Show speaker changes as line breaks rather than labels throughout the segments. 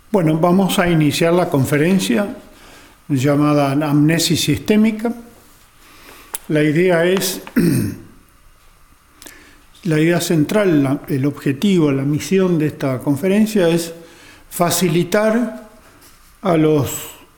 Bueno, vamos a iniciar la conferencia llamada Amnesis Sistémica. La idea central, el objetivo, la misión de esta conferencia es facilitar a los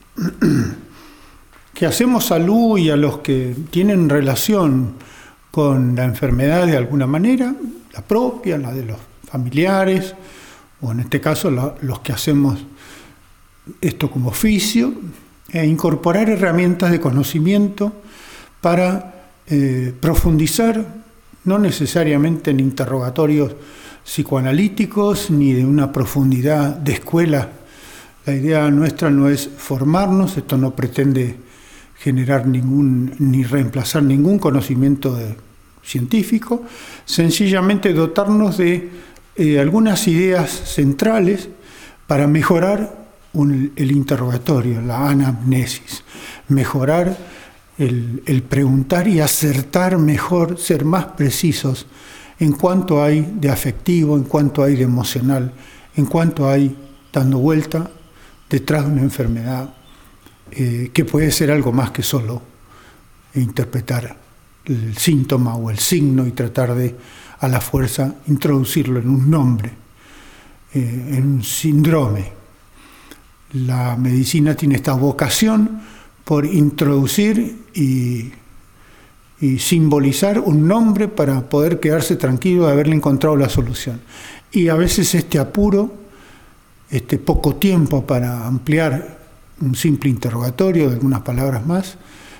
que hacemos salud y a los que tienen relación con la enfermedad de alguna manera, la propia, la de los familiares, o en este caso los que hacemos esto como oficio, incorporar herramientas de conocimiento para profundizar, no necesariamente en interrogatorios psicoanalíticos ni de una profundidad de escuela. La idea nuestra no es formarnos, esto no pretende generar ni reemplazar ningún conocimiento científico, sencillamente dotarnos de algunas ideas centrales para mejorar el interrogatorio, la anamnesis, mejorar el preguntar y acertar mejor, ser más precisos en cuánto hay de afectivo, en cuánto hay de emocional, en cuánto hay dando vuelta detrás de una enfermedad que puede ser algo más que solo interpretar el síntoma o el signo y tratar de a la fuerza introducirlo en un nombre, en un síndrome. La medicina tiene esta vocación por introducir y simbolizar un nombre para poder quedarse tranquilo de haberle encontrado la solución. Y a veces este apuro, este poco tiempo para ampliar un simple interrogatorio de algunas palabras más,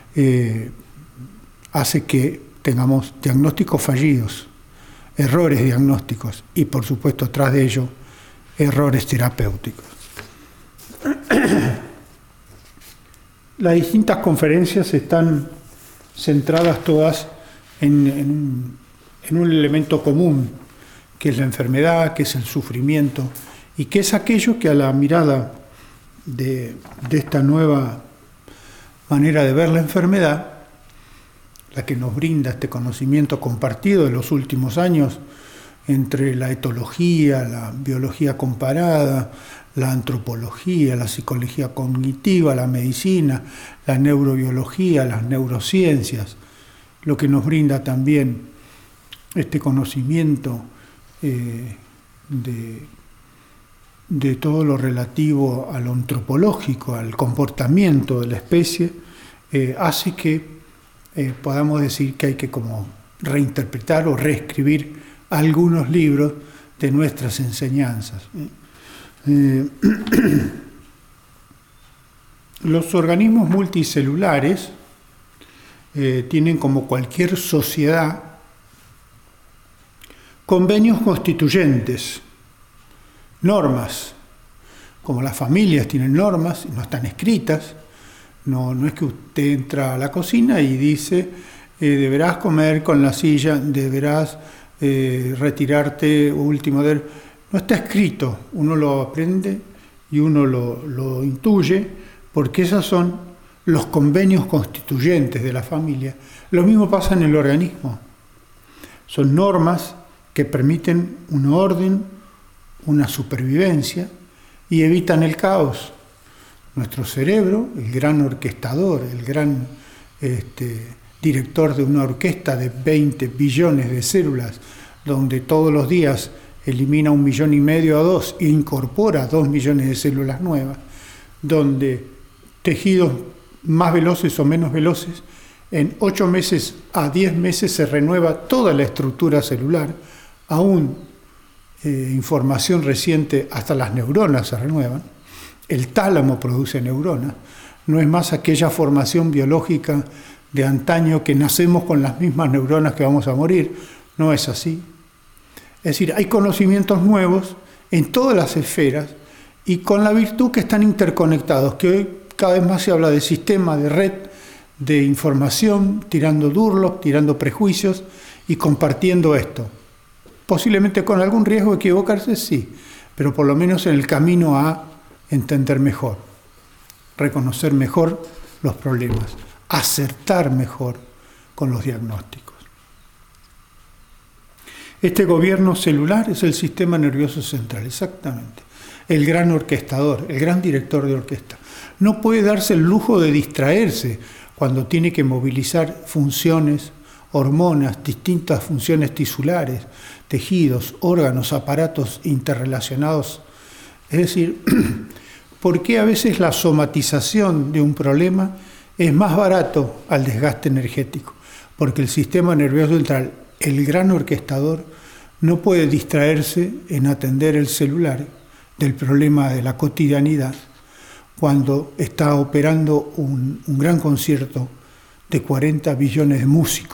hace que tengamos diagnósticos fallidos, errores diagnósticos y, por supuesto, tras de ello, errores terapéuticos. Las distintas conferencias están centradas todas en un elemento común, que es la enfermedad, que es el sufrimiento, y que es aquello que a la mirada de esta nueva manera de ver la enfermedad, la que nos brinda este conocimiento compartido de los últimos años entre la etología, la biología comparada, la antropología, la psicología cognitiva, la medicina, la neurobiología, las neurociencias, lo que nos brinda también este conocimiento de todo lo relativo a lo antropológico, al comportamiento de la especie, hace que podamos decir que hay que como reinterpretar o reescribir algunos libros de nuestras enseñanzas. Los organismos multicelulares tienen, como cualquier sociedad, convenios constituyentes, normas, como las familias tienen normas, no están escritas. No es que usted entra a la cocina y dice deberás comer con la silla, deberás retirarte último. No está escrito, uno lo aprende y uno lo intuye, porque esos son los convenios constituyentes de la familia. Lo mismo pasa en el organismo. Son normas que permiten un orden, una supervivencia y evitan el caos. Nuestro cerebro, el gran orquestador, el gran director de una orquesta de 20 billones de células, donde todos los días elimina 1,5 millones a 2 e incorpora 2 millones de células nuevas, donde tejidos más veloces o menos veloces, en 8 meses a 10 meses se renueva toda la estructura celular, aún información reciente, hasta las neuronas se renuevan. El tálamo produce neuronas, no es más aquella formación biológica de antaño que nacemos con las mismas neuronas que vamos a morir, no es así. Es decir, hay conocimientos nuevos en todas las esferas y con la virtud que están interconectados, que hoy cada vez más se habla de sistema, de red, de información, tirando durlos, tirando prejuicios y compartiendo esto. Posiblemente con algún riesgo de equivocarse, sí, pero por lo menos en el camino a entender mejor, reconocer mejor los problemas, acertar mejor con los diagnósticos. Este gobierno celular es el sistema nervioso central, exactamente. el gran orquestador, el gran director de orquesta. No puede darse el lujo de distraerse cuando tiene que movilizar funciones, hormonas, distintas funciones tisulares, tejidos, órganos, aparatos interrelacionados. Es decir, ¿por qué a veces la somatización de un problema es más barato al desgaste energético? Porque el sistema nervioso central, el gran orquestador, no puede distraerse en atender el celular del problema de la cotidianidad cuando está operando un gran concierto de 40 billones de músicos.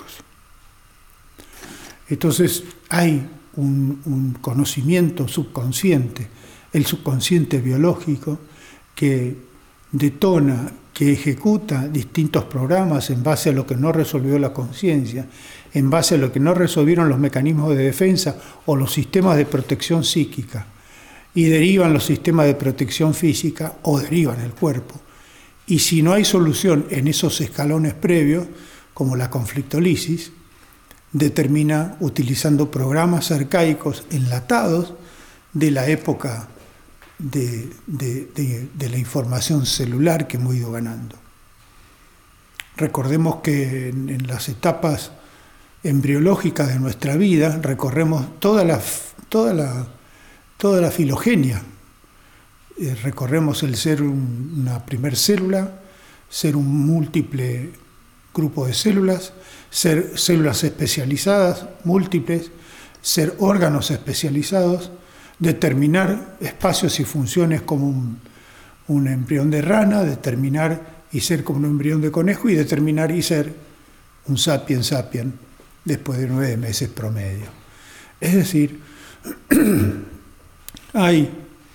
Entonces hay un conocimiento subconsciente, el subconsciente biológico, que detona, que ejecuta distintos programas en base a lo que no resolvió la conciencia, en base a lo que no resolvieron los mecanismos de defensa o los sistemas de protección psíquica, y derivan los sistemas de protección física o derivan el cuerpo. Y si no hay solución en esos escalones previos, como la conflictolisis, determina utilizando programas arcaicos enlatados de la época de la información celular que hemos ido ganando. Recordemos que en las etapas embriológicas de nuestra vida recorremos toda la filogenia. Recorremos el ser una primer célula, ser un múltiple grupo de células, ser células especializadas, múltiples, ser órganos especializados, determinar espacios y funciones como un embrión de rana, determinar y ser como un embrión de conejo, y determinar y ser un sapiens sapiens después de 9 meses promedio. Es decir, hay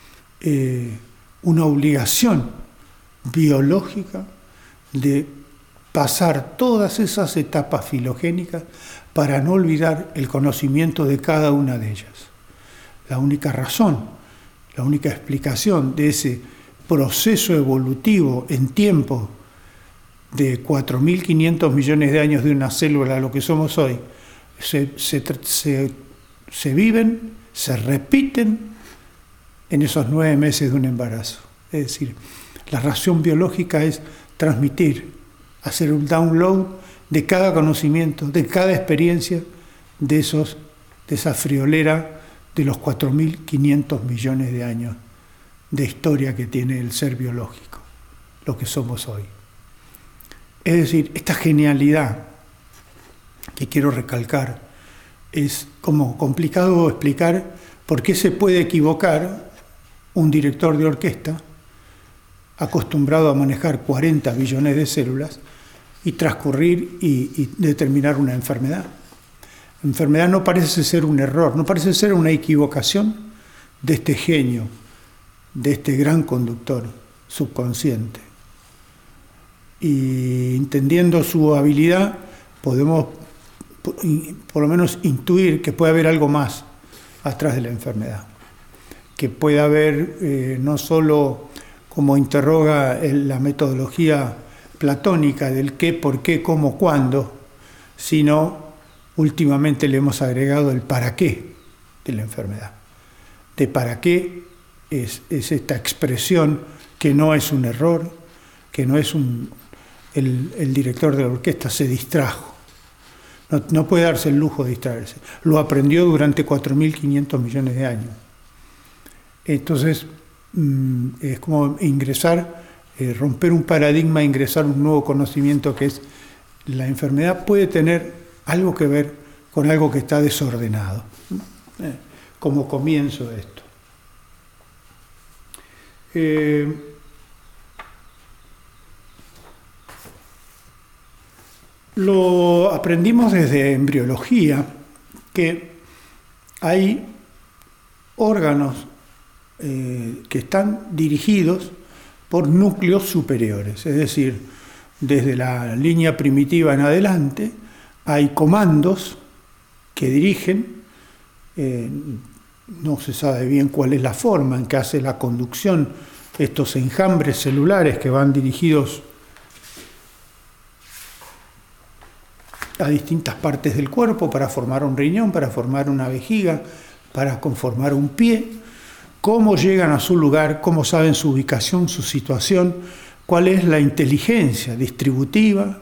una obligación biológica de pasar todas esas etapas filogénicas para no olvidar el conocimiento de cada una de ellas. La única razón, la única explicación de ese proceso evolutivo en tiempo de 4.500 millones de años de una célula a lo que somos hoy, se viven, se repiten en esos 9 meses de un embarazo. Es decir, la razón biológica es transmitir, hacer un download de cada conocimiento, de cada experiencia de esa friolera de los 4.500 millones de años de historia que tiene el ser biológico, lo que somos hoy. Es decir, esta genialidad que quiero recalcar, es como complicado explicar por qué se puede equivocar un director de orquesta acostumbrado a manejar 40 billones de células y transcurrir y determinar una enfermedad. La enfermedad no parece ser un error, no parece ser una equivocación de este genio, de este gran conductor subconsciente. Y entendiendo su habilidad, podemos por lo menos intuir que puede haber algo más atrás de la enfermedad. Que puede haber, no solo como interroga la metodología platónica del qué, por qué, cómo, cuándo, sino últimamente le hemos agregado el para qué de la enfermedad. De para qué es esta expresión que no es un error, que no es el director de la orquesta se distrajo. No puede darse el lujo de distraerse. Lo aprendió durante 4.500 millones de años. Entonces, es como ingresar, romper un paradigma, ingresar un nuevo conocimiento que es la enfermedad puede tener algo que ver con algo que está desordenado, como comienzo de esto. Lo aprendimos desde embriología, que hay órganos que están dirigidos por núcleos superiores, es decir, desde la línea primitiva en adelante hay comandos que dirigen, no se sabe bien cuál es la forma en que hace la conducción estos enjambres celulares que van dirigidos a distintas partes del cuerpo para formar un riñón, para formar una vejiga, para conformar un pie, cómo llegan a su lugar, cómo saben su ubicación, su situación, cuál es la inteligencia distributiva,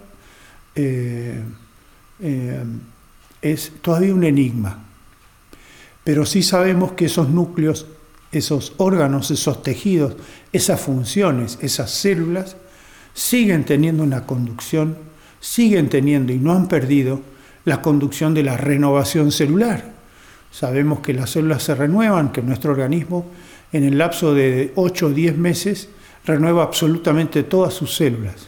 es todavía un enigma. Pero sí sabemos que esos núcleos, esos órganos, esos tejidos, esas funciones, esas células, siguen teniendo una conducción, siguen teniendo y no han perdido la conducción de la renovación celular. Sabemos que las células se renuevan, que nuestro organismo en el lapso de 8 o 10 meses renueva absolutamente todas sus células.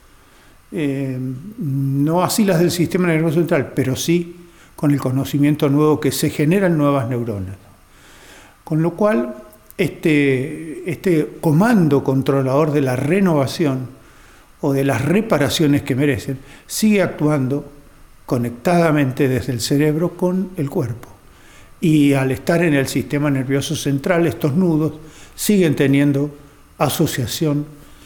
No así las del sistema nervioso central, pero sí con el conocimiento nuevo que se generan nuevas neuronas. Con lo cual, este comando controlador de la renovación o de las reparaciones que merecen, sigue actuando conectadamente desde el cerebro con el cuerpo. Y al estar en el sistema nervioso central, estos nudos siguen teniendo asociación,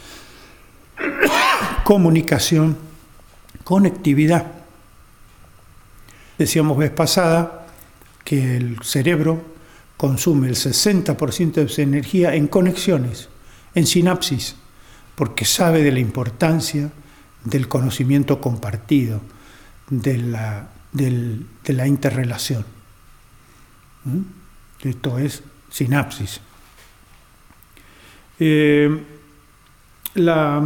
comunicación, conectividad. Decíamos vez pasada que el cerebro consume el 60% de su energía en conexiones, en sinapsis, porque sabe de la importancia del conocimiento compartido, de la interrelación. Esto es sinapsis. La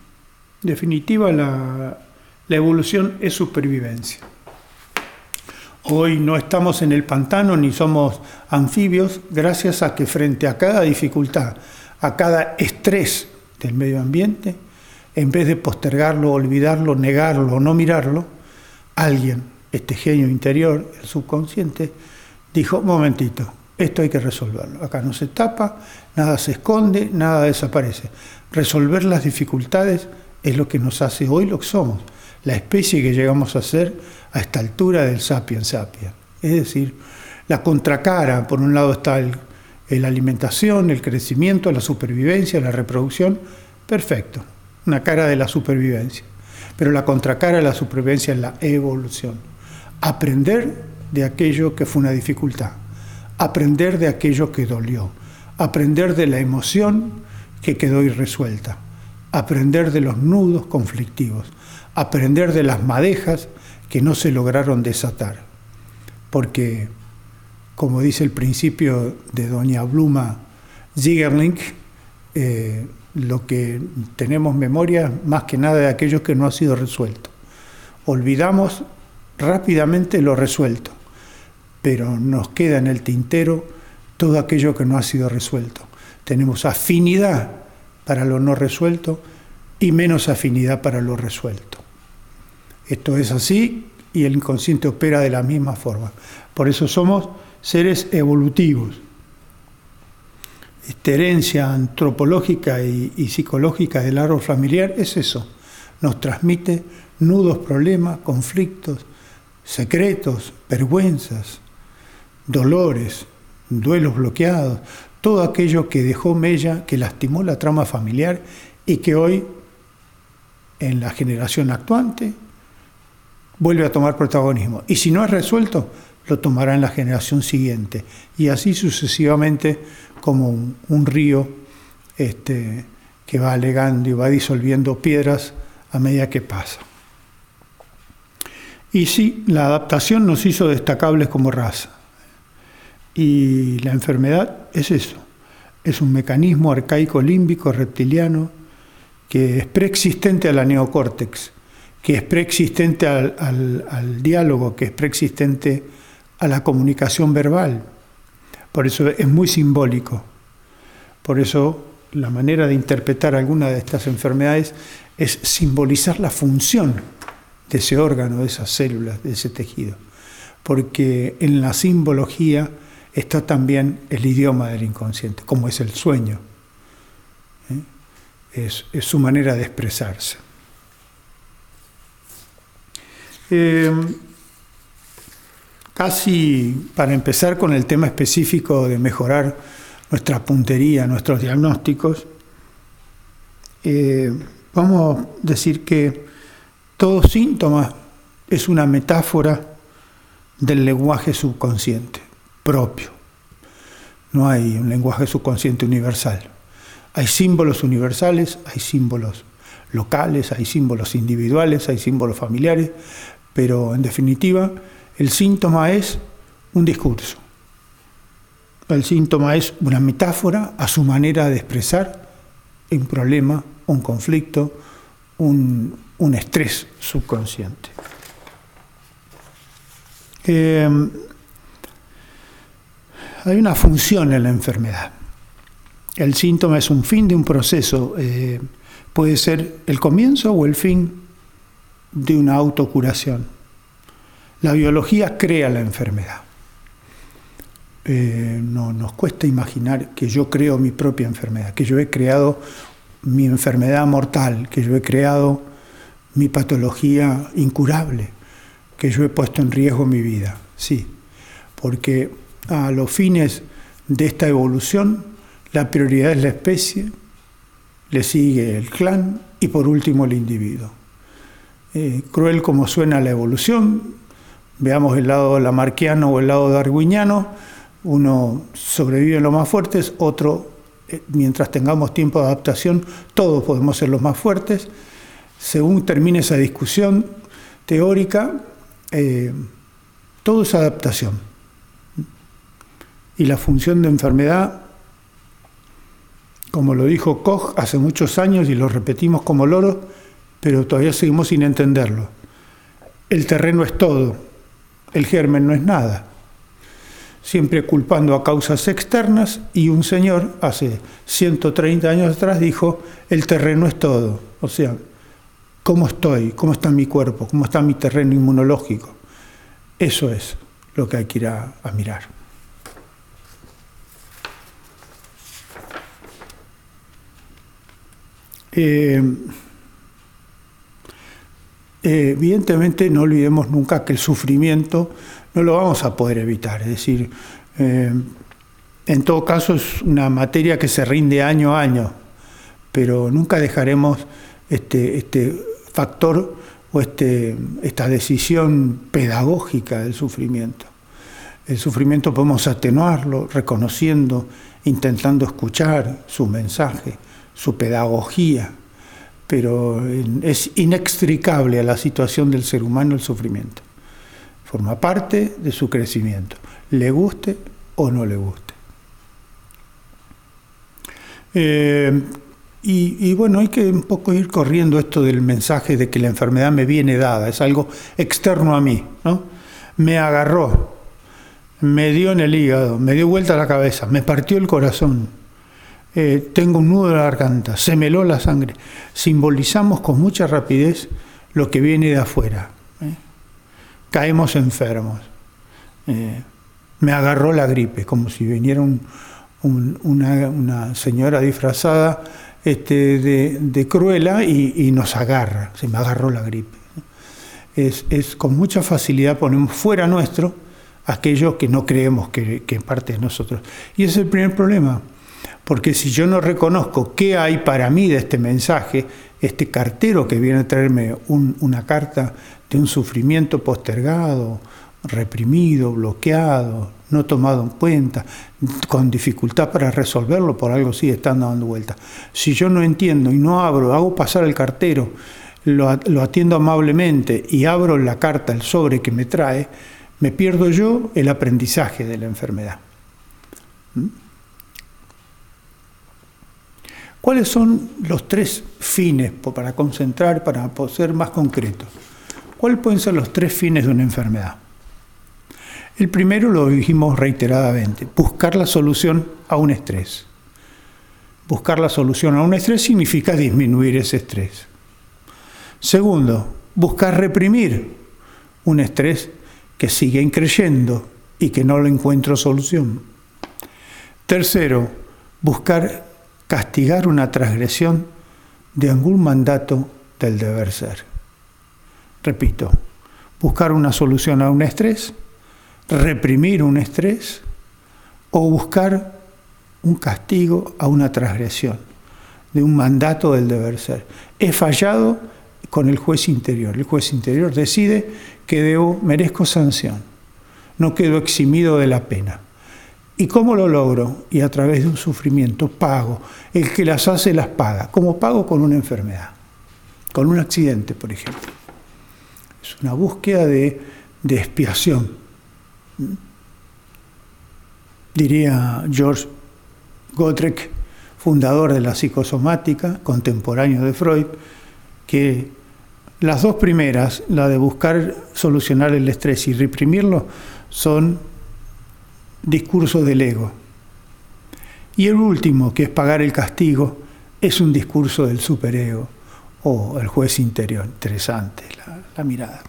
evolución es supervivencia. Hoy no estamos en el pantano ni somos anfibios gracias a que frente a cada dificultad, a cada estrés del medio ambiente, en vez de postergarlo, olvidarlo, negarlo o no mirarlo, alguien, este genio interior, el subconsciente, dijo, momentito, esto hay que resolverlo. Acá no se tapa, nada se esconde, nada desaparece. Resolver las dificultades es lo que nos hace hoy lo que somos, la especie que llegamos a ser a esta altura del sapiens sapiens. Es decir, la contracara, por un lado está la alimentación, el crecimiento, la supervivencia, la reproducción, perfecto, una cara de la supervivencia. Pero la contracara de la supervivencia es la evolución. Aprender de aquello que fue una dificultad, aprender de aquello que dolió, aprender de la emoción que quedó irresuelta, aprender de los nudos conflictivos, aprender de las madejas que no se lograron desatar. Porque, como dice el principio de doña Bluma Zigerling, lo que tenemos memoria más que nada de aquello que no ha sido resuelto. Olvidamos rápidamente lo resuelto, pero nos queda en el tintero todo aquello que no ha sido resuelto. Tenemos afinidad para lo no resuelto y menos afinidad para lo resuelto. Esto es así y el inconsciente opera de la misma forma. Por eso somos seres evolutivos. Esta herencia antropológica y psicológica del árbol familiar es eso. Nos transmite nudos, problemas, conflictos, secretos, vergüenzas, dolores, duelos bloqueados, todo aquello que dejó mella, que lastimó la trama familiar y que hoy, en la generación actuante, vuelve a tomar protagonismo. Y si no es resuelto, lo tomará en la generación siguiente. Y así sucesivamente, como un río que va alegando y va disolviendo piedras a medida que pasa. Y sí, la adaptación nos hizo destacables como raza. Y la enfermedad es eso. Es un mecanismo arcaico límbico reptiliano que es preexistente a la neocórtex, que es preexistente al diálogo, que es preexistente a la comunicación verbal. Por eso es muy simbólico. Por eso la manera de interpretar alguna de estas enfermedades es simbolizar la función de ese órgano, de esas células, de ese tejido. Porque en la simbología está también el idioma del inconsciente, como es el sueño. Es su manera de expresarse. Casi para empezar con el tema específico de mejorar nuestra puntería, nuestros diagnósticos, vamos a decir que todo síntoma es una metáfora del lenguaje subconsciente propio. No hay un lenguaje subconsciente universal. Hay símbolos universales, hay símbolos locales, hay símbolos individuales, hay símbolos familiares, pero en definitiva el síntoma es un discurso. El síntoma es una metáfora a su manera de expresar un problema, un conflicto, un estrés subconsciente. Hay una función en la enfermedad. El síntoma es un fin de un proceso. Puede ser el comienzo o el fin de una autocuración. La biología crea la enfermedad. No nos cuesta imaginar que yo creo mi propia enfermedad, que yo he creado mi enfermedad mortal, que yo he creado mi patología incurable, que yo he puesto en riesgo mi vida. Sí, porque a los fines de esta evolución, la prioridad es la especie, le sigue el clan y por último el individuo. Cruel como suena la evolución, veamos el lado lamarckiano o el lado darwiniano, uno sobrevive en los más fuertes, otro, mientras tengamos tiempo de adaptación, todos podemos ser los más fuertes. Según termine esa discusión teórica, todo es adaptación. Y la función de enfermedad, como lo dijo Koch hace muchos años y lo repetimos como loros, pero todavía seguimos sin entenderlo. El terreno es todo, el germen no es nada. Siempre culpando a causas externas, y un señor hace 130 años atrás dijo, el terreno es todo. O sea, ¿cómo estoy? ¿Cómo está mi cuerpo? ¿Cómo está mi terreno inmunológico? Eso es lo que hay que ir a mirar. Evidentemente no olvidemos nunca que el sufrimiento no lo vamos a poder evitar, es decir, en todo caso es una materia que se rinde año a año, pero nunca dejaremos este factor o esta decisión pedagógica del sufrimiento. El sufrimiento podemos atenuarlo reconociendo, intentando escuchar su mensaje, su pedagogía, pero es inextricable a la situación del ser humano el sufrimiento. Forma parte de su crecimiento, le guste o no le guste. Y bueno, hay que un poco ir corriendo esto del mensaje de que la enfermedad me viene dada, es algo externo a mí, ¿no? Me agarró, me dio en el hígado, me dio vuelta la cabeza, me partió el corazón. Tengo un nudo en la garganta, se me heló la sangre. Simbolizamos con mucha rapidez lo que viene de afuera. Caemos enfermos. Me agarró la gripe, como si viniera una señora disfrazada de Cruella y nos agarra. Se me agarró la gripe. Es con mucha facilidad ponemos fuera nuestro aquello que no creemos que es parte de nosotros. Y ese es el primer problema. Porque si yo no reconozco qué hay para mí de este mensaje, este cartero que viene a traerme una carta de un sufrimiento postergado, reprimido, bloqueado, no tomado en cuenta, con dificultad para resolverlo, por algo sigue estando dando vuelta. Si yo no entiendo y no abro, hago pasar el cartero, lo atiendo amablemente y abro la carta, el sobre que me trae, me pierdo yo el aprendizaje de la enfermedad. ¿Cuáles son los tres fines para concentrar, para ser más concretos? ¿Cuáles pueden ser los tres fines de una enfermedad? El primero lo dijimos reiteradamente, buscar la solución a un estrés. Buscar la solución a un estrés significa disminuir ese estrés. Segundo, buscar reprimir un estrés que sigue increyendo y que no le encuentro solución. Tercero, buscar castigar una transgresión de algún mandato del deber ser. Repito, buscar una solución a un estrés, reprimir un estrés o buscar un castigo a una transgresión de un mandato del deber ser. He fallado con el juez interior. El juez interior decide que merezco sanción. No quedo eximido de la pena. ¿Y cómo lo logro? Y a través de un sufrimiento pago. El que las hace las paga. ¿Cómo pago? Con una enfermedad, con un accidente, por ejemplo. Es una búsqueda de expiación. Diría George Gottreck, fundador de la psicosomática, contemporáneo de Freud, que las dos primeras, la de buscar solucionar el estrés y reprimirlo, son discursos del ego. Y el último, que es pagar el castigo, es un discurso del superego o el juez interior. Interesante la mirada.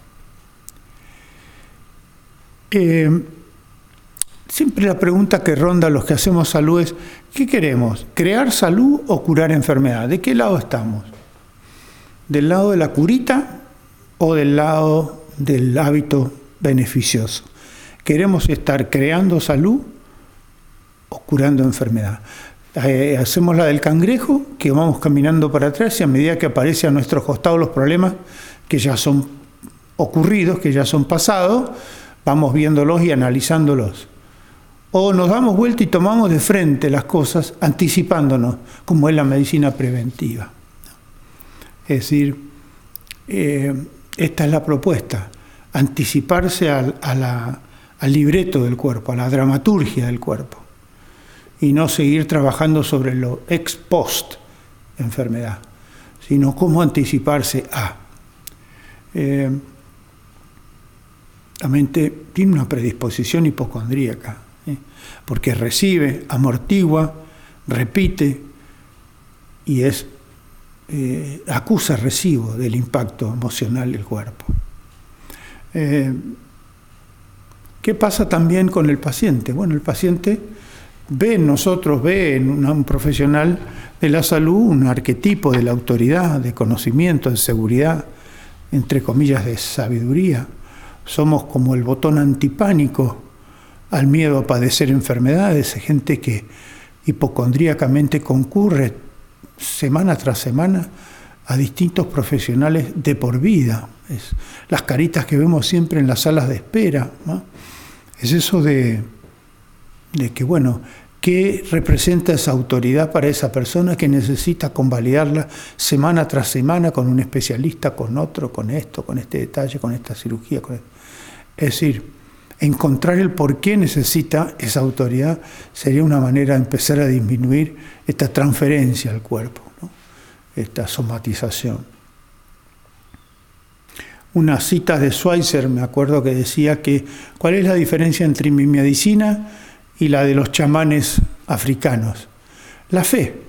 Siempre la pregunta que ronda a los que hacemos salud es, ¿qué queremos? ¿Crear salud o curar enfermedad? ¿De qué lado estamos? ¿Del lado de la curita o del lado del hábito beneficioso? ¿Queremos estar creando salud o curando enfermedad? Hacemos la del cangrejo, que vamos caminando para atrás y a medida que aparecen a nuestros costados los problemas que ya son ocurridos, que ya son pasados, vamos viéndolos y analizándolos. O nos damos vuelta y tomamos de frente las cosas anticipándonos, como es la medicina preventiva. Es decir, esta es la propuesta, anticiparse al libreto del cuerpo, a la dramaturgia del cuerpo, y no seguir trabajando sobre lo ex post enfermedad, sino cómo anticiparse a. La mente tiene una predisposición hipocondríaca, porque recibe, amortigua, repite y acusa recibo del impacto emocional del cuerpo. ¿Qué pasa también con el paciente? Bueno, el paciente ve en nosotros, ve en un profesional de la salud un arquetipo de la autoridad, de conocimiento, de seguridad, entre comillas, de sabiduría. Somos como el botón antipánico al miedo a padecer enfermedades, gente que hipocondríacamente concurre semana tras semana a distintos profesionales de por vida. Es las caritas que vemos siempre en las salas de espera, ¿no? Es eso de que, bueno, ¿qué representa esa autoridad para esa persona que necesita convalidarla semana tras semana con un especialista, con otro, con esto, con este detalle, con esta cirugía? Es decir, encontrar el por qué necesita esa autoridad sería una manera de empezar a disminuir esta transferencia al cuerpo, ¿no? Esta somatización. Una cita de Schweitzer, me acuerdo que decía que ¿cuál es la diferencia entre mi medicina y la de los chamanes africanos? La fe.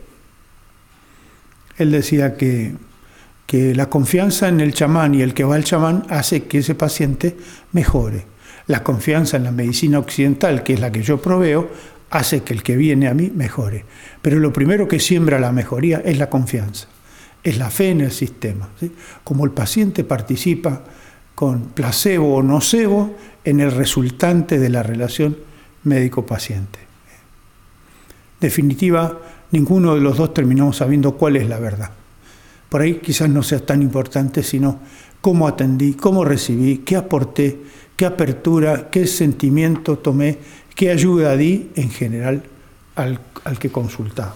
Él decía que la confianza en el chamán y el que va al chamán hace que ese paciente mejore. La confianza en la medicina occidental, que es la que yo proveo, hace que el que viene a mí mejore. Pero lo primero que siembra la mejoría es la confianza, es la fe en el sistema, ¿sí? Como el paciente participa con placebo o nocebo en el resultante de la relación médico-paciente. En definitiva, ninguno de los dos terminamos sabiendo cuál es la verdad. Por ahí quizás no sea tan importante, sino cómo atendí, cómo recibí, qué aporté, qué apertura, qué sentimiento tomé, qué ayuda di en general al que consultaba.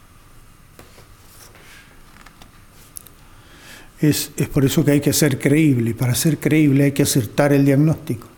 Es por eso que hay que ser creíble, y para ser creíble hay que acertar el diagnóstico.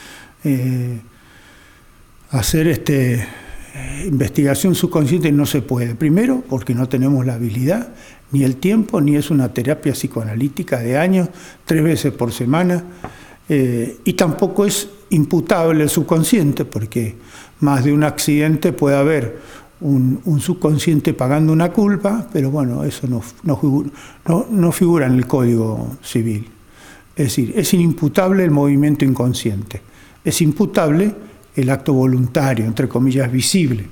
Hacer investigación subconsciente no se puede. Primero, porque no tenemos la habilidad, ni el tiempo, ni es una terapia psicoanalítica de años, 3 veces por semana, y tampoco es imputable el subconsciente, porque más de un accidente puede haber un subconsciente pagando una culpa, pero bueno, eso no figura en el Código Civil. Es decir, es inimputable el movimiento inconsciente, es imputable el acto voluntario, entre comillas, visible.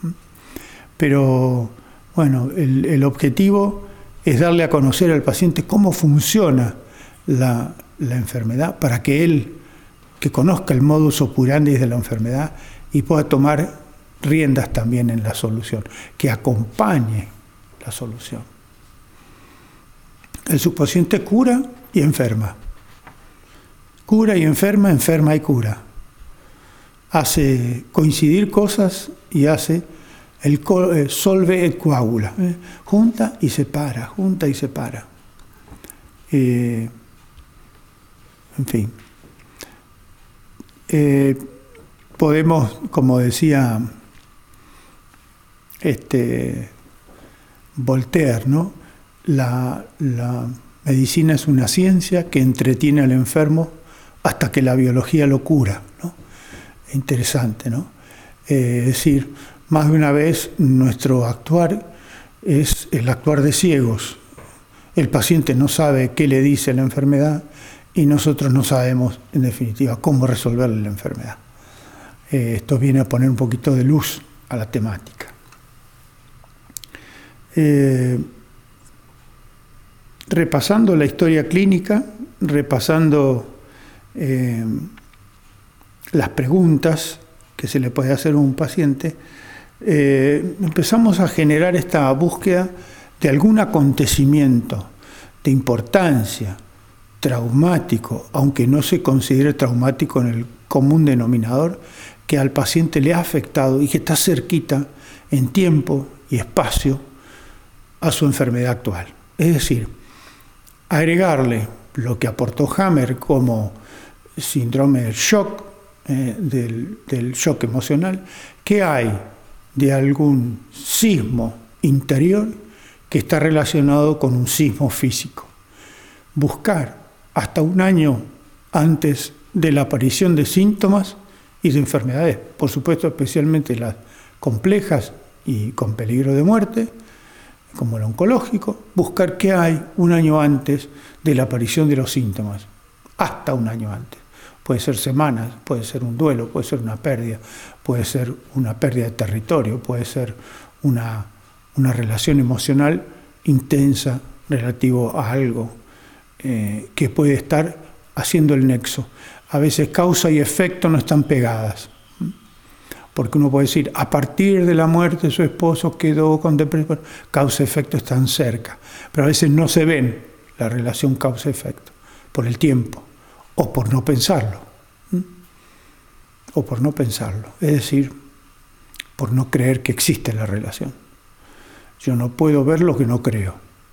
Pero bueno, el objetivo es darle a conocer al paciente cómo funciona la enfermedad, para que él, que conozca el modus operandi de la enfermedad y pueda tomar riendas también en la solución, que acompañe la solución. El subconsciente cura y enferma. Cura y enferma, enferma y cura. hace coincidir cosas y hace el solve et coagula, junta y separa, junta y separa. En fin. Podemos, como decía Voltaire, ¿no? La medicina es una ciencia que entretiene al enfermo hasta que la biología lo cura, ¿no? Interesante, ¿no? Es decir, más de una vez nuestro actuar es el actuar de ciegos. El paciente no sabe qué le dice la enfermedad y nosotros no sabemos, en definitiva, cómo resolverle la enfermedad. Esto viene a poner un poquito de luz a la temática. Repasando la historia clínica, repasando las preguntas que se le puede hacer a un paciente, empezamos a generar esta búsqueda de algún acontecimiento de importancia, traumático, aunque no se considere traumático en el común denominador, que al paciente le ha afectado y que está cerquita en tiempo y espacio a su enfermedad actual. Es decir, agregarle lo que aportó Hammer como síndrome del shock, del shock emocional, que hay de algún sismo interior que está relacionado con un sismo físico. Buscar hasta un año antes de la aparición de síntomas y de enfermedades, por supuesto especialmente las complejas y con peligro de muerte, como el oncológico, buscar qué hay un año antes de la aparición de los síntomas, hasta un año antes. Puede ser semanas, puede ser un duelo, puede ser una pérdida de territorio, puede ser una relación emocional intensa relativo a algo que puede estar haciendo el nexo. A veces causa y efecto no están pegadas, porque uno puede decir, a partir de la muerte de su esposo quedó con depresión, causa y efecto están cerca, pero a veces no se ven la relación causa-efecto, por el tiempo, o por no pensarlo, es decir, por no creer que existe la relación. Yo no puedo ver lo que no creo,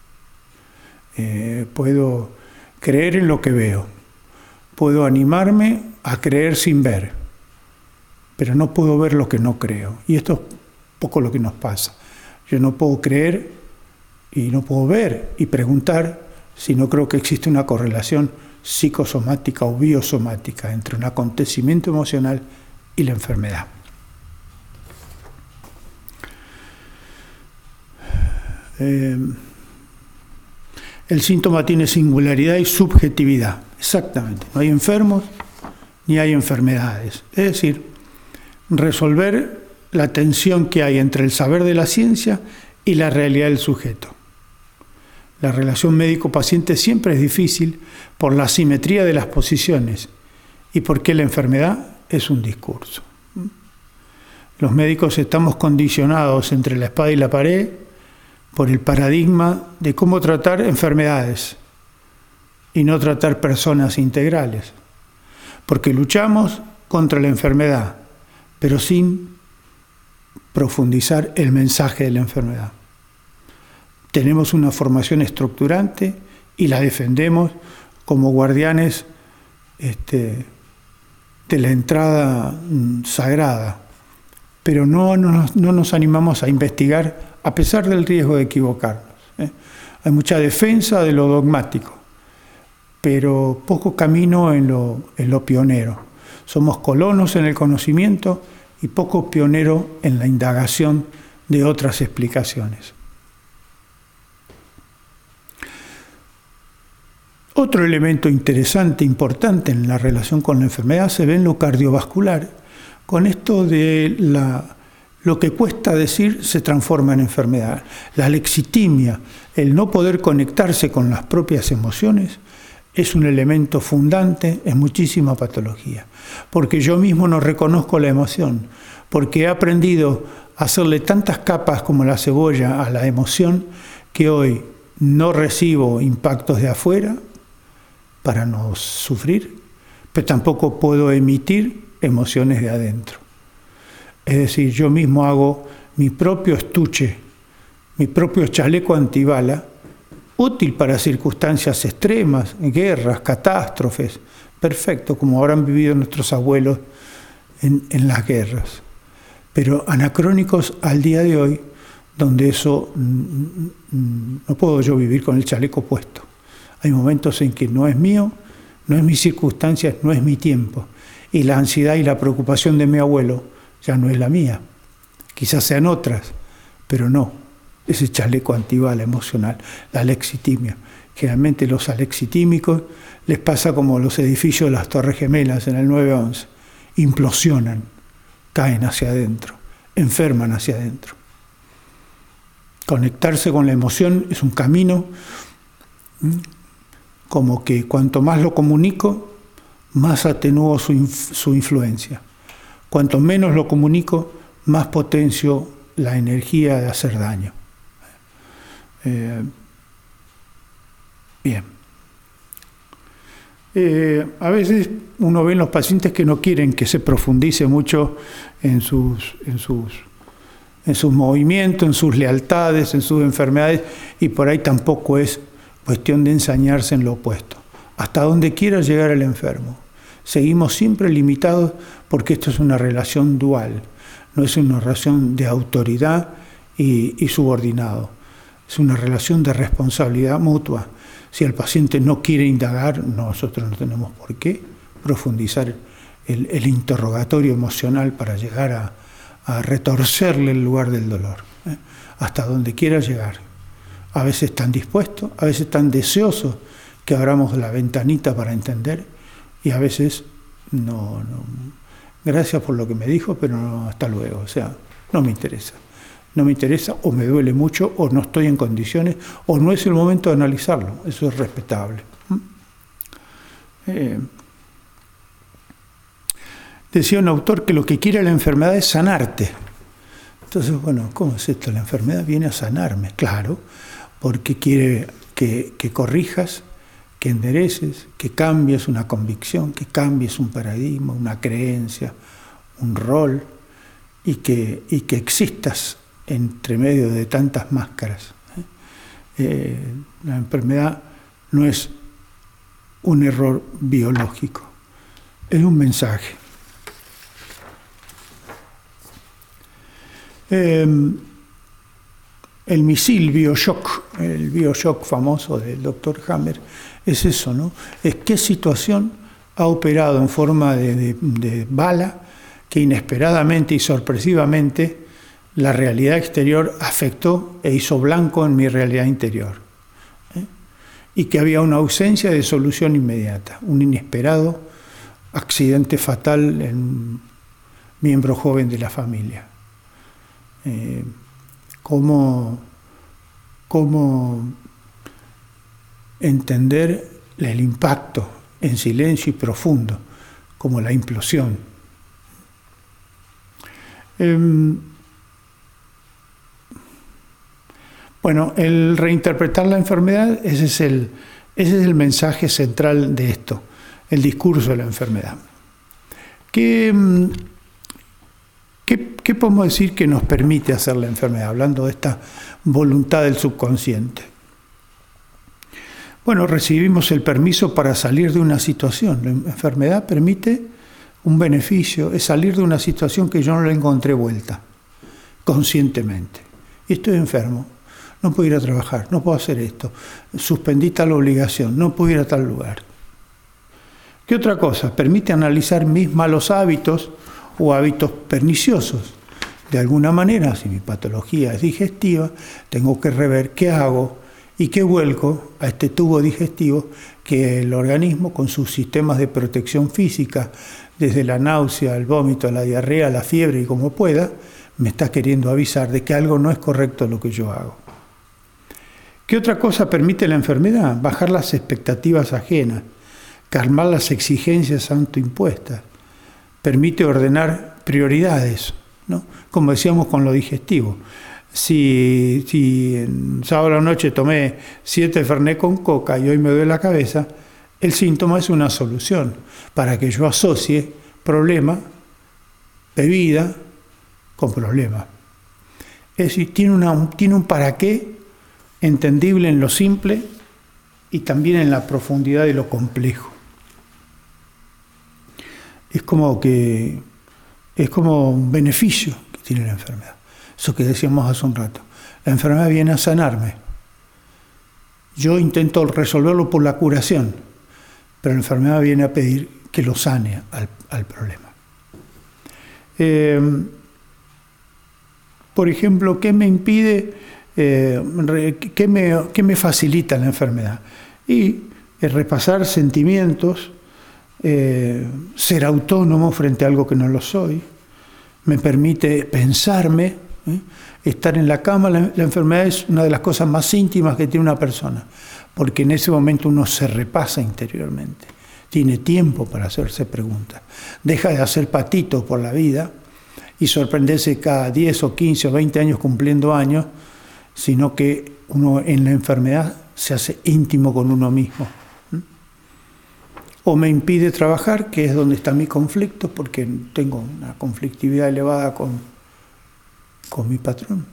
puedo creer en lo que veo, puedo animarme a creer sin ver, pero no puedo ver lo que no creo. Y esto es un poco lo que nos pasa. Yo no puedo creer y no puedo ver y preguntar si no creo que existe una correlación psicosomática o biosomática entre un acontecimiento emocional y la enfermedad. El síntoma tiene singularidad y subjetividad, exactamente. No hay enfermos ni hay enfermedades. Es decir, resolver la tensión que hay entre el saber de la ciencia y la realidad del sujeto. La relación médico-paciente siempre es difícil por la asimetría de las posiciones y porque la enfermedad es un discurso. Los médicos estamos condicionados entre la espada y la pared por el paradigma de cómo tratar enfermedades y no tratar personas integrales, porque luchamos contra la enfermedad, pero sin profundizar el mensaje de la enfermedad. Tenemos una formación estructurante y la defendemos como guardianes de la entrada sagrada, pero no nos animamos a investigar a pesar del riesgo de equivocarnos. Hay mucha defensa de lo dogmático, pero poco camino en lo pionero. Somos colonos en el conocimiento y poco pionero en la indagación de otras explicaciones. Otro elemento interesante, importante en la relación con la enfermedad se ve en lo cardiovascular. Con esto de lo que cuesta decir se transforma en enfermedad. La lexitimia, el no poder conectarse con las propias emociones, es un elemento fundante en muchísima patología. Porque yo mismo no reconozco la emoción, porque he aprendido a hacerle tantas capas como la cebolla a la emoción que hoy no recibo impactos de afuera para no sufrir, pero tampoco puedo emitir emociones de adentro. Es decir, yo mismo hago mi propio estuche, mi propio chaleco antibala, útil para circunstancias extremas, guerras, catástrofes, perfecto, como habrán vivido nuestros abuelos en las guerras, pero anacrónicos al día de hoy, donde eso no puedo yo vivir con el chaleco puesto. Hay momentos en que no es mío, no es mis circunstancias, no es mi tiempo, y la ansiedad y la preocupación de mi abuelo ya no es la mía. Quizás sean otras, pero no. Ese chaleco antibala emocional, la alexitimia. Generalmente los alexitímicos les pasa como los edificios de las Torres Gemelas en el 9/11. Implosionan, caen hacia adentro, enferman hacia adentro. Conectarse con la emoción es un camino como que cuanto más lo comunico, más atenúo su influencia. Cuanto menos lo comunico, más potencio la energía de hacer daño. Bien. A veces uno ve en los pacientes que no quieren que se profundice mucho en sus movimientos, en sus lealtades, en sus enfermedades, y por ahí tampoco es cuestión de ensañarse en lo opuesto. Hasta donde quiera llegar el enfermo. Seguimos siempre limitados porque esto es una relación dual, no es una relación de autoridad y subordinado, es una relación de responsabilidad mutua. Si el paciente no quiere indagar, nosotros no tenemos por qué profundizar el interrogatorio emocional para llegar a retorcerle el lugar del dolor, hasta donde quiera llegar. A veces están dispuestos, a veces están deseosos que abramos la ventanita para entender, y a veces no. Gracias por lo que me dijo, pero no, hasta luego. O sea, no me interesa. No me interesa, o me duele mucho, o no estoy en condiciones, o no es el momento de analizarlo. Eso es respetable. Decía un autor que lo que quiere la enfermedad es sanarte. Entonces, bueno, ¿cómo es esto? La enfermedad viene a sanarme, claro, porque quiere que corrijas, que endereces, que cambies una convicción, que cambies un paradigma, una creencia, un rol, y que existas entre medio de tantas máscaras. La enfermedad no es un error biológico, es un mensaje. El misil BioShock, el BioShock famoso del Dr. Hammer, es eso, ¿no? Es qué situación ha operado en forma de bala que inesperadamente y sorpresivamente la realidad exterior afectó e hizo blanco en mi realidad interior. Y que había una ausencia de solución inmediata, un inesperado accidente fatal en un miembro joven de la familia. Cómo entender el impacto en silencio y profundo, como la implosión. Bueno, el reinterpretar la enfermedad, ese es el mensaje central de esto, el discurso de la enfermedad. ¿Qué podemos decir que nos permite hacer la enfermedad, hablando de esta voluntad del subconsciente? Bueno, recibimos el permiso para salir de una situación. La enfermedad permite un beneficio, es salir de una situación que yo no le encontré vuelta, conscientemente. Y estoy enfermo, no puedo ir a trabajar, no puedo hacer esto, suspendí tal obligación, no puedo ir a tal lugar. ¿Qué otra cosa? Permite analizar mis malos hábitos o hábitos perniciosos. De alguna manera, si mi patología es digestiva, tengo que rever qué hago y qué vuelco a este tubo digestivo que el organismo, con sus sistemas de protección física, desde la náusea, el vómito, la diarrea, la fiebre y como pueda, me está queriendo avisar de que algo no es correcto lo que yo hago. ¿Qué otra cosa permite la enfermedad? Bajar las expectativas ajenas, calmar las exigencias autoimpuestas, permite ordenar prioridades, ¿no? Como decíamos con lo digestivo. Si en sábado a la noche tomé 7 Fernet con coca y hoy me duele la cabeza, el síntoma es una solución para que yo asocie problema de vida con problemas. Es decir, tiene un para qué entendible en lo simple y también en la profundidad de lo complejo. Es como un beneficio que tiene la enfermedad. Eso que decíamos hace un rato. La enfermedad viene a sanarme. Yo intento resolverlo por la curación, pero la enfermedad viene a pedir que lo sane al problema. Por ejemplo, ¿qué me impide, qué me facilita la enfermedad? Y repasar sentimientos, ser autónomo frente a algo que no lo soy, me permite pensarme, estar en la cama. La enfermedad es una de las cosas más íntimas que tiene una persona, porque en ese momento uno se repasa interiormente, tiene tiempo para hacerse preguntas, deja de hacer patito por la vida y sorprenderse cada 10 o 15 o 20 años cumpliendo años, sino que uno en la enfermedad se hace íntimo con uno mismo. O me impide trabajar, que es donde está mi conflicto, porque tengo una conflictividad elevada con mi patrón.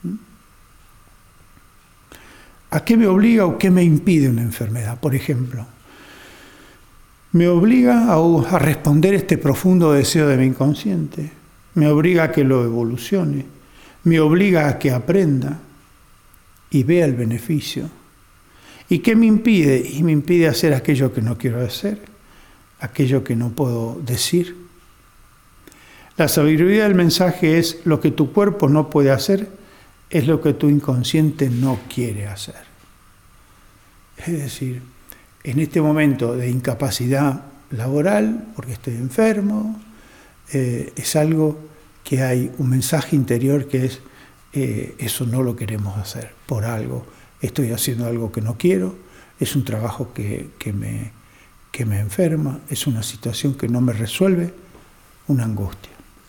¿A qué me obliga o qué me impide una enfermedad? Por ejemplo, me obliga a responder este profundo deseo de mi inconsciente, me obliga a que lo evolucione, me obliga a que aprenda y vea el beneficio. ¿Y qué me impide? Y me impide hacer aquello que no quiero hacer, aquello que no puedo decir. La sabiduría del mensaje es: lo que tu cuerpo no puede hacer es lo que tu inconsciente no quiere hacer. Es decir, en este momento de incapacidad laboral, porque estoy enfermo, es algo que hay un mensaje interior que es: eso no lo queremos hacer por algo, estoy haciendo algo que no quiero, es un trabajo que me enferma, es una situación que no me resuelve, una angustia.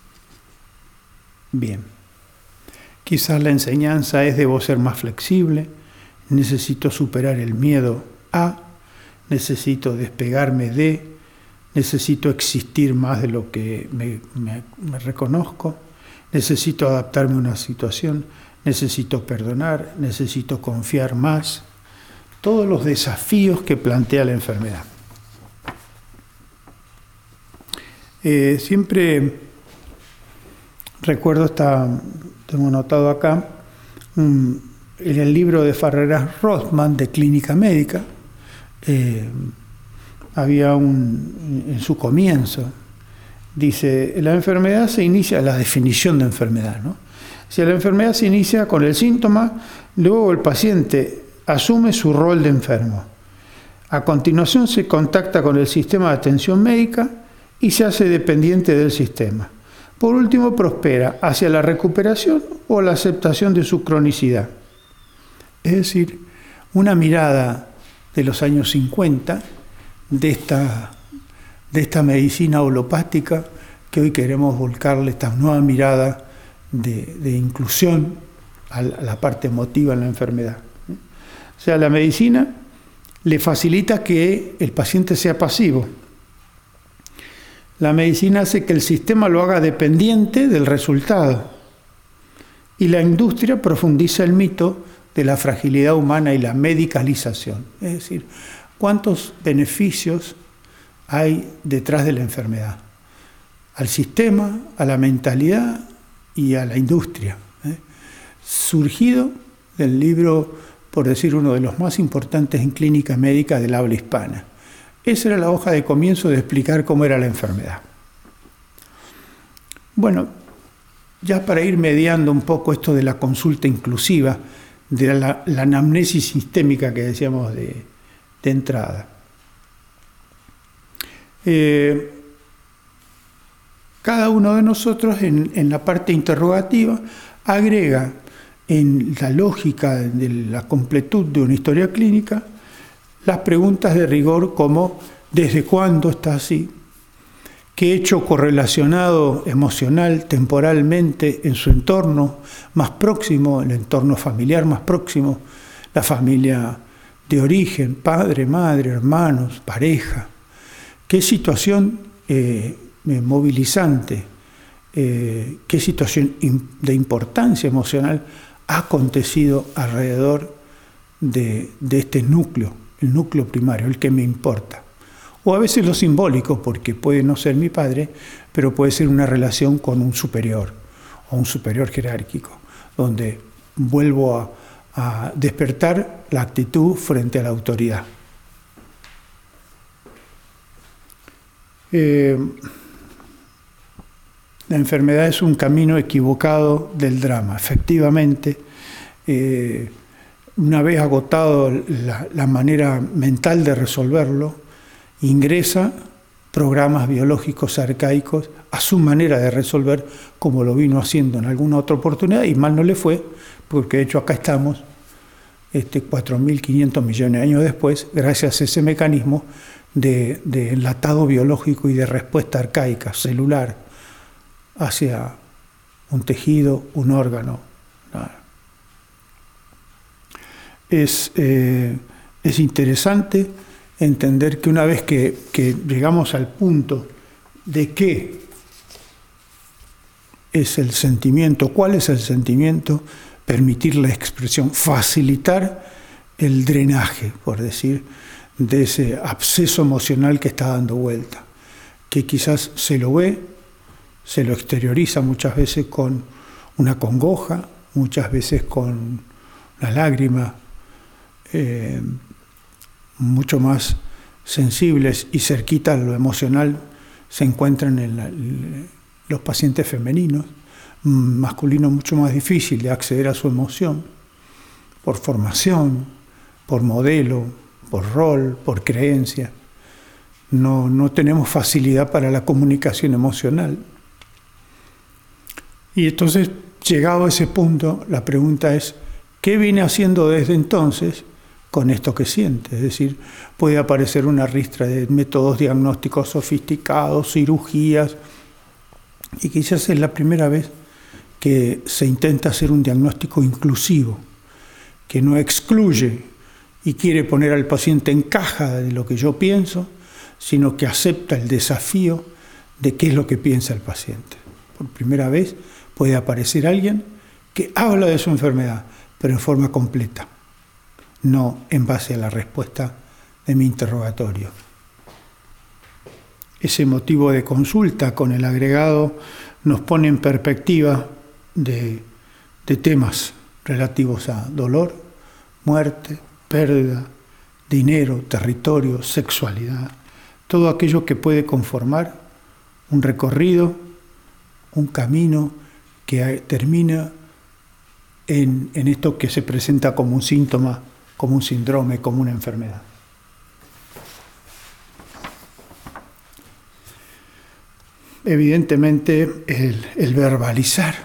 Bien, quizás la enseñanza es: debo ser más flexible, necesito superar el miedo a, necesito despegarme de, necesito existir más de lo que me reconozco, necesito adaptarme a una situación, necesito perdonar, necesito confiar más. Todos los desafíos que plantea la enfermedad. Siempre recuerdo, tengo anotado acá, en el libro de Farreras Rothman de Clínica Médica, había en su comienzo, dice: la enfermedad se inicia, la definición de enfermedad, ¿no? Si la enfermedad se inicia con el síntoma, luego el paciente asume su rol de enfermo. A continuación se contacta con el sistema de atención médica y se hace dependiente del sistema. Por último, prospera hacia la recuperación o la aceptación de su cronicidad. Es decir, una mirada de los años 50 de esta medicina holopática que hoy queremos volcarle esta nueva mirada de inclusión a la parte emotiva en la enfermedad. O sea, la medicina le facilita que el paciente sea pasivo. La medicina hace que el sistema lo haga dependiente del resultado. Y la industria profundiza el mito de la fragilidad humana y la medicalización. Es decir, ¿cuántos beneficios hay detrás de la enfermedad? Al sistema, a la mentalidad y a la industria. Surgido del libro, por decir, uno de los más importantes en clínica médica del habla hispana. Esa era la hoja de comienzo de explicar cómo era la enfermedad. Bueno, ya para ir mediando un poco esto de la consulta inclusiva, de la anamnesis sistémica que decíamos de entrada. Cada uno de nosotros en la parte interrogativa agrega en la lógica de la completud de una historia clínica las preguntas de rigor como: ¿desde cuándo está así? ¿Qué hecho correlacionado emocional, temporalmente, en su entorno más próximo, el entorno familiar más próximo, la familia de origen, padre, madre, hermanos, pareja? ¿Qué situación movilizante qué situación de importancia emocional ha acontecido alrededor de este núcleo, el núcleo primario, el que me importa. O a veces lo simbólico, porque puede no ser mi padre, pero puede ser una relación con un superior o un superior jerárquico, donde vuelvo a despertar la actitud frente a la autoridad. La enfermedad es un camino equivocado del drama. Efectivamente, una vez agotado la manera mental de resolverlo, ingresa programas biológicos arcaicos a su manera de resolver, como lo vino haciendo en alguna otra oportunidad, y mal no le fue, porque de hecho acá estamos, 4.500 millones de años después, gracias a ese mecanismo de enlatado biológico y de respuesta arcaica, celular, hacia un tejido, un órgano. Es interesante entender que una vez que llegamos al punto de qué es el sentimiento, cuál es el sentimiento, permitir la expresión, facilitar el drenaje, por decir, de ese absceso emocional que está dando vuelta, que quizás se lo ve, se lo exterioriza muchas veces con una congoja, muchas veces con una lágrima, mucho más sensibles y cerquita a lo emocional se encuentran en los pacientes femeninos, masculinos mucho más difícil de acceder a su emoción, por formación, por modelo, por rol, por creencia. No tenemos facilidad para la comunicación emocional. Y entonces, llegado a ese punto, la pregunta es, ¿qué viene haciendo desde entonces con esto que siente? Es decir, puede aparecer una ristra de métodos diagnósticos sofisticados, cirugías, y quizás es la primera vez que se intenta hacer un diagnóstico inclusivo, que no excluye y quiere poner al paciente en caja de lo que yo pienso, sino que acepta el desafío de qué es lo que piensa el paciente. Por primera vez puede aparecer alguien que habla de su enfermedad, pero en forma completa, no en base a la respuesta de mi interrogatorio. Ese motivo de consulta con el agregado nos pone en perspectiva de temas relativos a dolor, muerte, pérdida, dinero, territorio, sexualidad, todo aquello que puede conformar un recorrido, un camino que termina en esto que se presenta como un síntoma, como un síndrome, como una enfermedad. Evidentemente, el verbalizar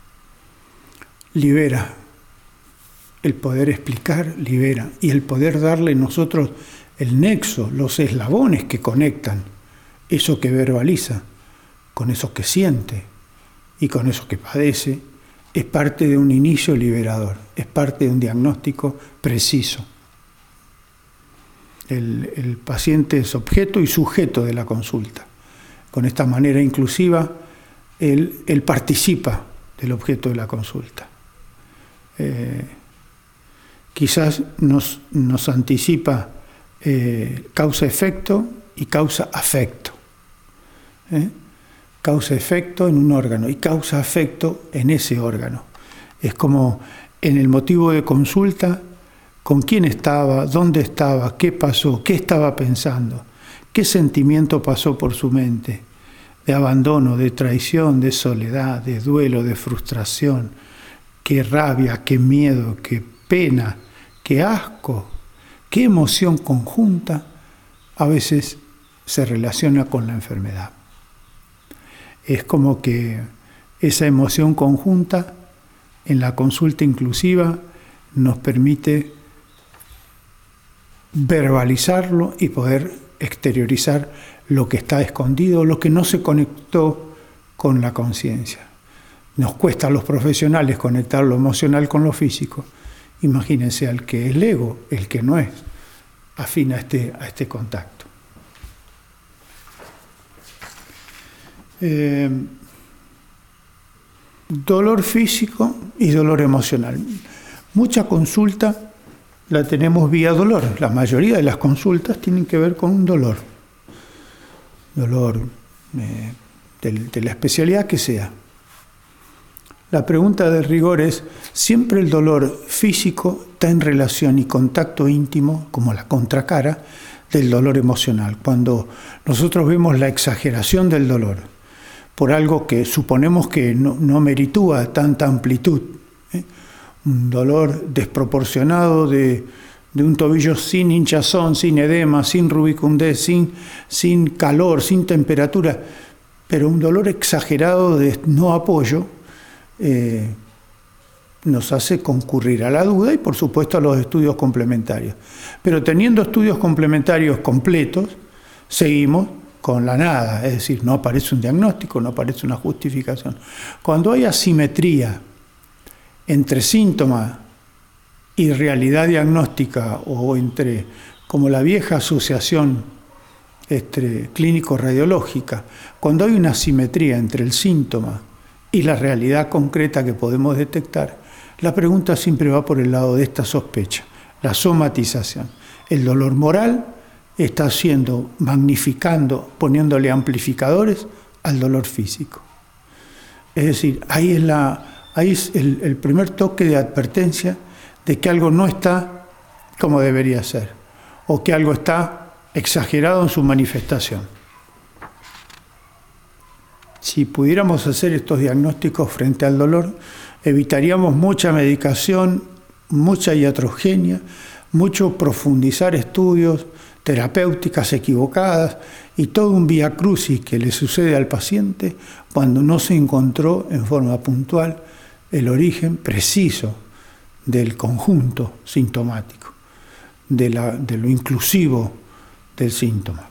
libera, el poder explicar libera, y el poder darle nosotros el nexo, los eslabones que conectan eso que verbaliza con eso que siente y con eso que padece, es parte de un inicio liberador, es parte de un diagnóstico preciso. El paciente es objeto y sujeto de la consulta. Con esta manera inclusiva, él participa del objeto de la consulta. Quizás nos anticipa causa-efecto y causa-afecto. Causa-efecto en un órgano y causa-afecto en ese órgano. Es como en el motivo de consulta, con quién estaba, dónde estaba, qué pasó, qué estaba pensando, qué sentimiento pasó por su mente, de abandono, de traición, de soledad, de duelo, de frustración, qué rabia, qué miedo, qué pena, qué asco, qué emoción conjunta a veces se relaciona con la enfermedad. Es como que esa emoción conjunta en la consulta inclusiva nos permite verbalizarlo y poder exteriorizar lo que está escondido, lo que no se conectó con la conciencia. Nos cuesta a los profesionales conectar lo emocional con lo físico. Imagínense al que es el ego, el que no es afín a este contacto. dolor físico y dolor emocional. Mucha consulta la tenemos vía dolor. La mayoría de las consultas tienen que ver con un dolor. Dolor de la especialidad que sea. La pregunta de rigor es, ¿siempre el dolor físico está en relación y contacto íntimo, como la contracara, del dolor emocional? Cuando nosotros vemos la exageración del dolor por algo que suponemos que no meritúa tanta amplitud, un dolor desproporcionado de un tobillo sin hinchazón, sin edema, sin rubicundez, sin calor, sin temperatura, pero un dolor exagerado de no apoyo, nos hace concurrir a la duda y por supuesto a los estudios complementarios. Pero teniendo estudios complementarios completos, seguimos con la nada, es decir, no aparece un diagnóstico, no aparece una justificación. Cuando hay asimetría entre síntoma y realidad diagnóstica, o entre, como la vieja asociación clínico-radiológica, cuando hay una asimetría entre el síntoma y la realidad concreta que podemos detectar, la pregunta siempre va por el lado de esta sospecha, la somatización. El dolor moral está magnificando, poniéndole amplificadores al dolor físico. Es decir, ahí es el primer toque de advertencia de que algo no está como debería ser, o que algo está exagerado en su manifestación. Si pudiéramos hacer estos diagnósticos frente al dolor, evitaríamos mucha medicación, mucha iatrogenia, mucho profundizar estudios, terapéuticas equivocadas y todo un vía crucis que le sucede al paciente cuando no se encontró en forma puntual el origen preciso del conjunto sintomático, de lo inclusivo del síntoma.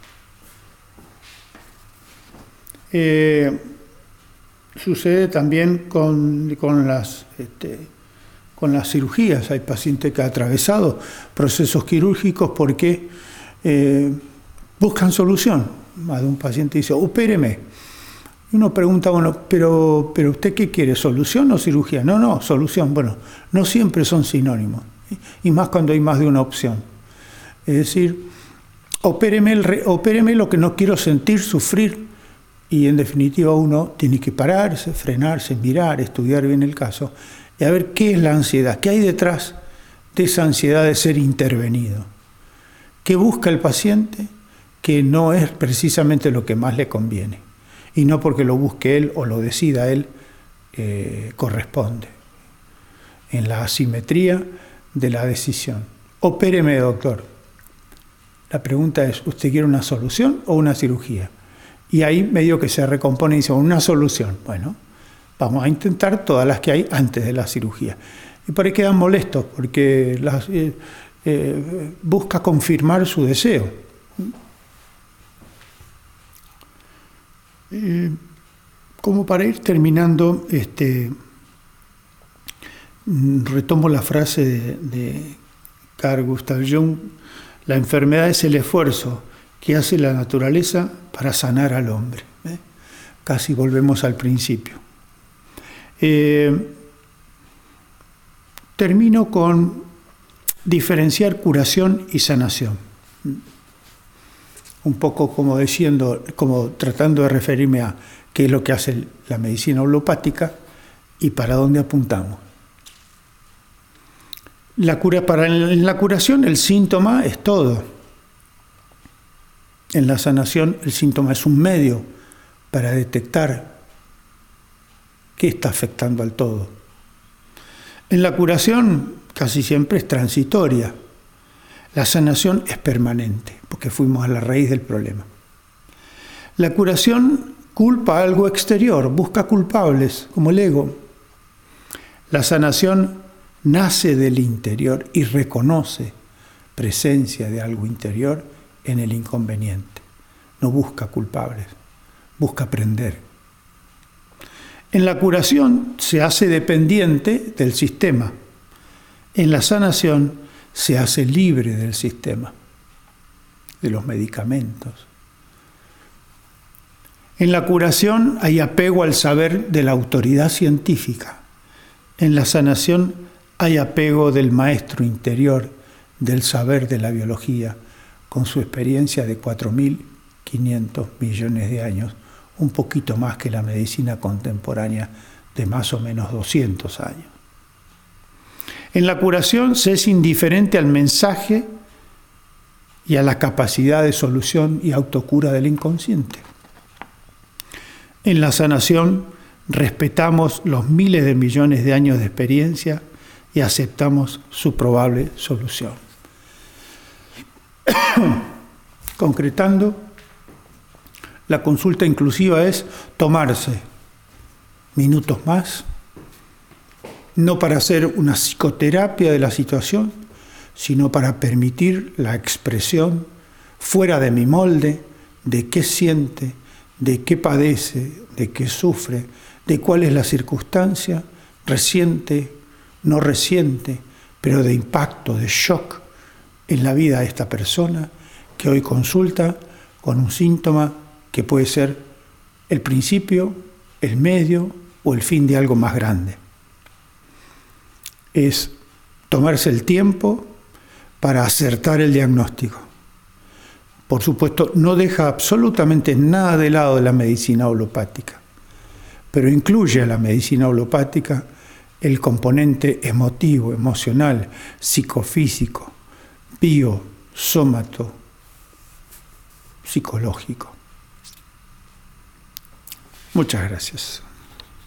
Sucede también con las cirugías. Hay pacientes que han atravesado procesos quirúrgicos porque buscan solución. Más de un paciente dice, opéreme. Y uno pregunta, bueno, pero ¿usted qué quiere? ¿Solución o cirugía? No, solución. Bueno, no siempre son sinónimos. Y más cuando hay más de una opción. Es decir, opéreme lo que no quiero sentir, sufrir. Y en definitiva uno tiene que pararse, frenarse, mirar, estudiar bien el caso y a ver qué es la ansiedad, qué hay detrás de esa ansiedad de ser intervenido. ¿Qué busca el paciente? Que no es precisamente lo que más le conviene. Y no porque lo busque él o lo decida él, corresponde. En la asimetría de la decisión. Opéreme, doctor. La pregunta es, ¿usted quiere una solución o una cirugía? Y ahí medio que se recompone y dice, una solución. Bueno, vamos a intentar todas las que hay antes de la cirugía. Y por ahí quedan molestos, porque busca confirmar su deseo. Como para ir terminando, retomo la frase de Carl Gustav Jung, la enfermedad es el esfuerzo que hace la naturaleza para sanar al hombre. Casi volvemos al principio. Termino con diferenciar curación y sanación. Un poco como tratando de referirme a qué es lo que hace la medicina alopática y para dónde apuntamos. En la curación el síntoma es todo. En la sanación el síntoma es un medio para detectar qué está afectando al todo. En la curación casi siempre es transitoria. La sanación es permanente, porque fuimos a la raíz del problema. La curación culpa algo exterior, busca culpables, como el ego. La sanación nace del interior y reconoce presencia de algo interior en el inconveniente. No busca culpables, busca aprender. En la curación se hace dependiente del sistema. En la sanación se hace libre del sistema, de los medicamentos. En la curación hay apego al saber de la autoridad científica. En la sanación hay apego del maestro interior del saber de la biología, con su experiencia de 4.500 millones de años, un poquito más que la medicina contemporánea de más o menos 200 años. En la curación se es indiferente al mensaje y a la capacidad de solución y autocura del inconsciente. En la sanación respetamos los miles de millones de años de experiencia y aceptamos su probable solución. Concretando, la consulta inclusiva es tomarse minutos más, no para hacer una psicoterapia de la situación, sino para permitir la expresión fuera de mi molde de qué siente, de qué padece, de qué sufre, de cuál es la circunstancia, reciente, no reciente, pero de impacto, de shock en la vida de esta persona que hoy consulta con un síntoma que puede ser el principio, el medio o el fin de algo más grande. Es tomarse el tiempo para acertar el diagnóstico. Por supuesto, no deja absolutamente nada de lado de la medicina holopática, pero incluye a la medicina holopática el componente emotivo, emocional, psicofísico, sómato, psicológico. Muchas gracias.